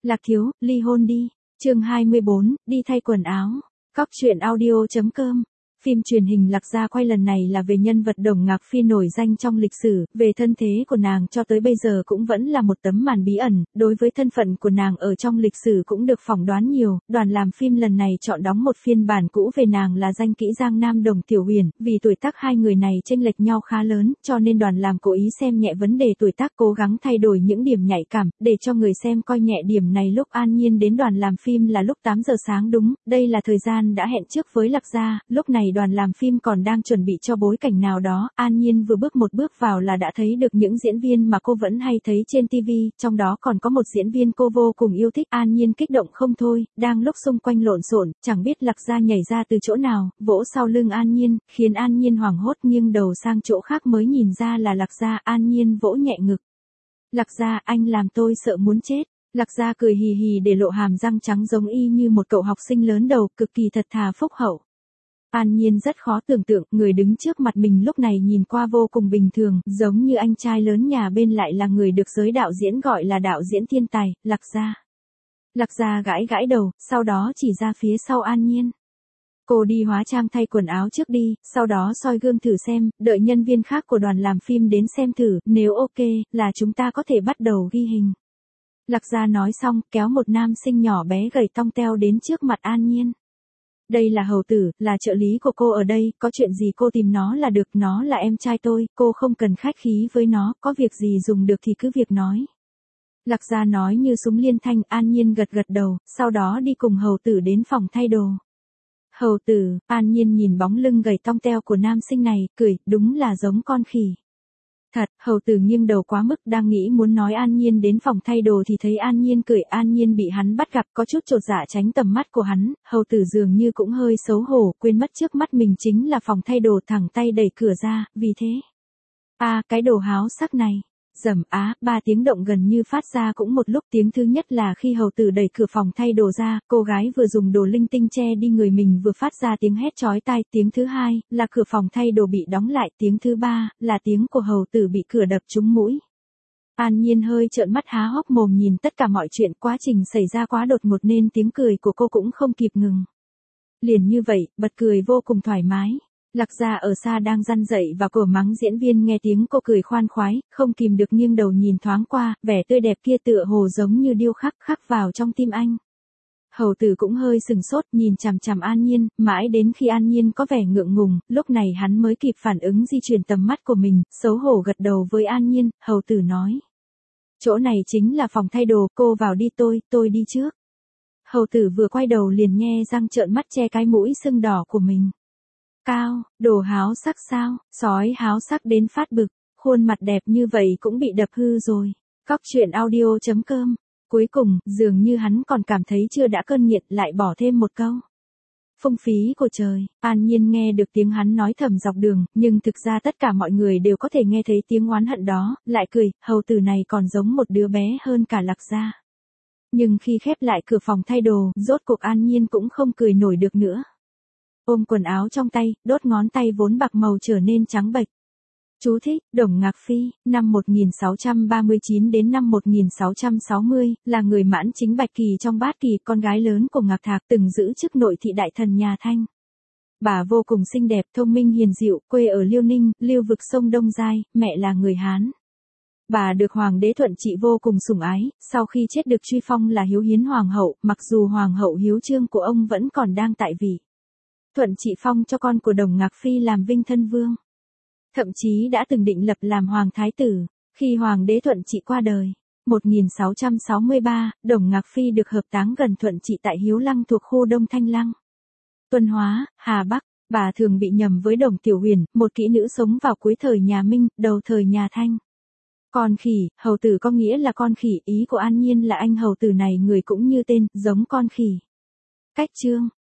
Lạc thiếu, ly hôn đi. Chương 24, đi thay quần áo. Cóc truyện audio.com. Phim truyền hình Lạc Gia quay lần này là về nhân vật Đồng Ngạc Phi nổi danh trong lịch sử, về thân thế của nàng cho tới bây giờ cũng vẫn là một tấm màn bí ẩn, đối với thân phận của nàng ở trong lịch sử cũng được phỏng đoán nhiều. Đoàn làm phim lần này chọn đóng một phiên bản cũ về nàng là danh kỹ Giang Nam Đồng Tiểu Huyền, vì tuổi tác hai người này chênh lệch nhau khá lớn, cho nên đoàn làm cố ý xem nhẹ vấn đề tuổi tác, cố gắng thay đổi những điểm nhạy cảm, để cho người xem coi nhẹ điểm này. Lúc An Nhiên đến đoàn làm phim là lúc 8 giờ sáng đúng, đây là thời gian đã hẹn trước với Lạc Gia, lúc này đoàn làm phim còn đang chuẩn bị cho bối cảnh nào đó, An Nhiên vừa bước một bước vào là đã thấy được những diễn viên mà cô vẫn hay thấy trên TV, trong đó còn có một diễn viên cô vô cùng yêu thích. An Nhiên kích động không thôi, đang lúc xung quanh lộn xộn, chẳng biết Lạc Gia nhảy ra từ chỗ nào, vỗ sau lưng An Nhiên, khiến An Nhiên hoảng hốt nghiêng đầu sang chỗ khác mới nhìn ra là Lạc Gia. An Nhiên vỗ nhẹ ngực. Lạc Gia, anh làm tôi sợ muốn chết. Lạc Gia cười hì hì để lộ hàm răng trắng giống y như một cậu học sinh lớn đầu, cực kỳ thật thà phúc hậu. An Nhiên rất khó tưởng tượng, người đứng trước mặt mình lúc này nhìn qua vô cùng bình thường, giống như anh trai lớn nhà bên lại là người được giới đạo diễn gọi là đạo diễn thiên tài, Lạc Gia. Lạc Gia gãi gãi đầu, sau đó chỉ ra phía sau An Nhiên. Cô đi hóa trang thay quần áo trước đi, sau đó soi gương thử xem, đợi nhân viên khác của đoàn làm phim đến xem thử, nếu ok, là chúng ta có thể bắt đầu ghi hình. Lạc Gia nói xong, kéo một nam sinh nhỏ bé gầy tong teo đến trước mặt An Nhiên. Đây là Hầu Tử, là trợ lý của cô ở đây, có chuyện gì cô tìm nó là được, nó là em trai tôi, cô không cần khách khí với nó, có việc gì dùng được thì cứ việc nói. Lạc Gia nói như súng liên thanh. An Nhiên gật gật đầu, sau đó đi cùng Hầu Tử đến phòng thay đồ. Hầu Tử, An Nhiên nhìn bóng lưng gầy tong teo của nam sinh này, cười, đúng là giống con khỉ. Thật, Hầu Tử nghiêng đầu quá mức, đang nghĩ muốn nói An Nhiên đến phòng thay đồ thì thấy An Nhiên cười. An Nhiên bị hắn bắt gặp, có chút chột dạ tránh tầm mắt của hắn, Hầu Tử dường như cũng hơi xấu hổ, quên mất trước mắt mình chính là phòng thay đồ, thẳng tay đẩy cửa ra, vì thế. Cái đồ háo sắc này. Rầm ba tiếng động gần như phát ra cũng một lúc. Tiếng thứ nhất là khi Hầu Tử đẩy cửa phòng thay đồ ra, cô gái vừa dùng đồ linh tinh che đi người mình vừa phát ra tiếng hét chói tai. Tiếng thứ hai là cửa phòng thay đồ bị đóng lại. Tiếng thứ ba là tiếng của Hầu Tử bị cửa đập trúng mũi. An Nhiên hơi trợn mắt há hốc mồm nhìn tất cả mọi chuyện, quá trình xảy ra quá đột ngột nên tiếng cười của cô cũng không kịp ngừng. Liền như vậy, bật cười vô cùng thoải mái. Lạc Gia ở xa đang răn dậy và cổ mắng diễn viên, nghe tiếng cô cười khoan khoái, không kìm được nghiêng đầu nhìn thoáng qua, vẻ tươi đẹp kia tựa hồ giống như điêu khắc khắc vào trong tim anh. Hầu Tử cũng hơi sừng sốt, nhìn chằm chằm An Nhiên, mãi đến khi An Nhiên có vẻ ngượng ngùng, lúc này hắn mới kịp phản ứng di chuyển tầm mắt của mình, xấu hổ gật đầu với An Nhiên. Hầu Tử nói. Chỗ này chính là phòng thay đồ, cô vào đi, tôi đi trước. Hầu Tử vừa quay đầu liền nhe răng trợn mắt che cái mũi sưng đỏ của mình. Cao, đồ háo sắc sao, sói háo sắc đến phát bực, khuôn mặt đẹp như vậy cũng bị đập hư rồi. Cóc truyện audio.com. Cuối cùng, dường như hắn còn cảm thấy chưa đã cơn nghiện, lại bỏ thêm một câu. Phung phí của trời. An Nhiên nghe được tiếng hắn nói thầm dọc đường, nhưng thực ra tất cả mọi người đều có thể nghe thấy tiếng oán hận đó, lại cười. Hầu Tử này còn giống một đứa bé hơn cả Lạc Gia. Nhưng khi khép lại cửa phòng thay đồ, rốt cuộc An Nhiên cũng không cười nổi được nữa. Ôm quần áo trong tay, đốt ngón tay vốn bạc màu trở nên trắng bệch. Chú thích, Đồng Ngạc Phi, năm 1639 đến năm 1660, là người Mãn Chính Bạch Kỳ trong Bát Kỳ, con gái lớn của Ngạc Thạc, từng giữ chức nội thị đại thần nhà Thanh. Bà vô cùng xinh đẹp, thông minh hiền dịu, quê ở Liêu Ninh, Liêu vực sông Đông Giai, mẹ là người Hán. Bà được Hoàng đế Thuận Trị vô cùng sủng ái, sau khi chết được truy phong là Hiếu Hiến Hoàng hậu, mặc dù Hoàng hậu Hiếu Chương của ông vẫn còn đang tại vị. Thuận Trị phong cho con của Đồng Ngạc Phi làm Vinh Thân Vương. Thậm chí đã từng định lập làm Hoàng Thái Tử. Khi Hoàng đế Thuận Trị qua đời, 1663, Đồng Ngạc Phi được hợp táng gần Thuận Trị tại Hiếu Lăng thuộc khu Đông Thanh Lăng, Tuân Hóa, Hà Bắc. Bà thường bị nhầm với Đồng Tiểu Huyền, một kỹ nữ sống vào cuối thời nhà Minh, đầu thời nhà Thanh. Con khỉ, Hầu Tử có nghĩa là con khỉ, ý của An Nhiên là anh Hầu Tử này người cũng như tên, giống con khỉ. Cách chương.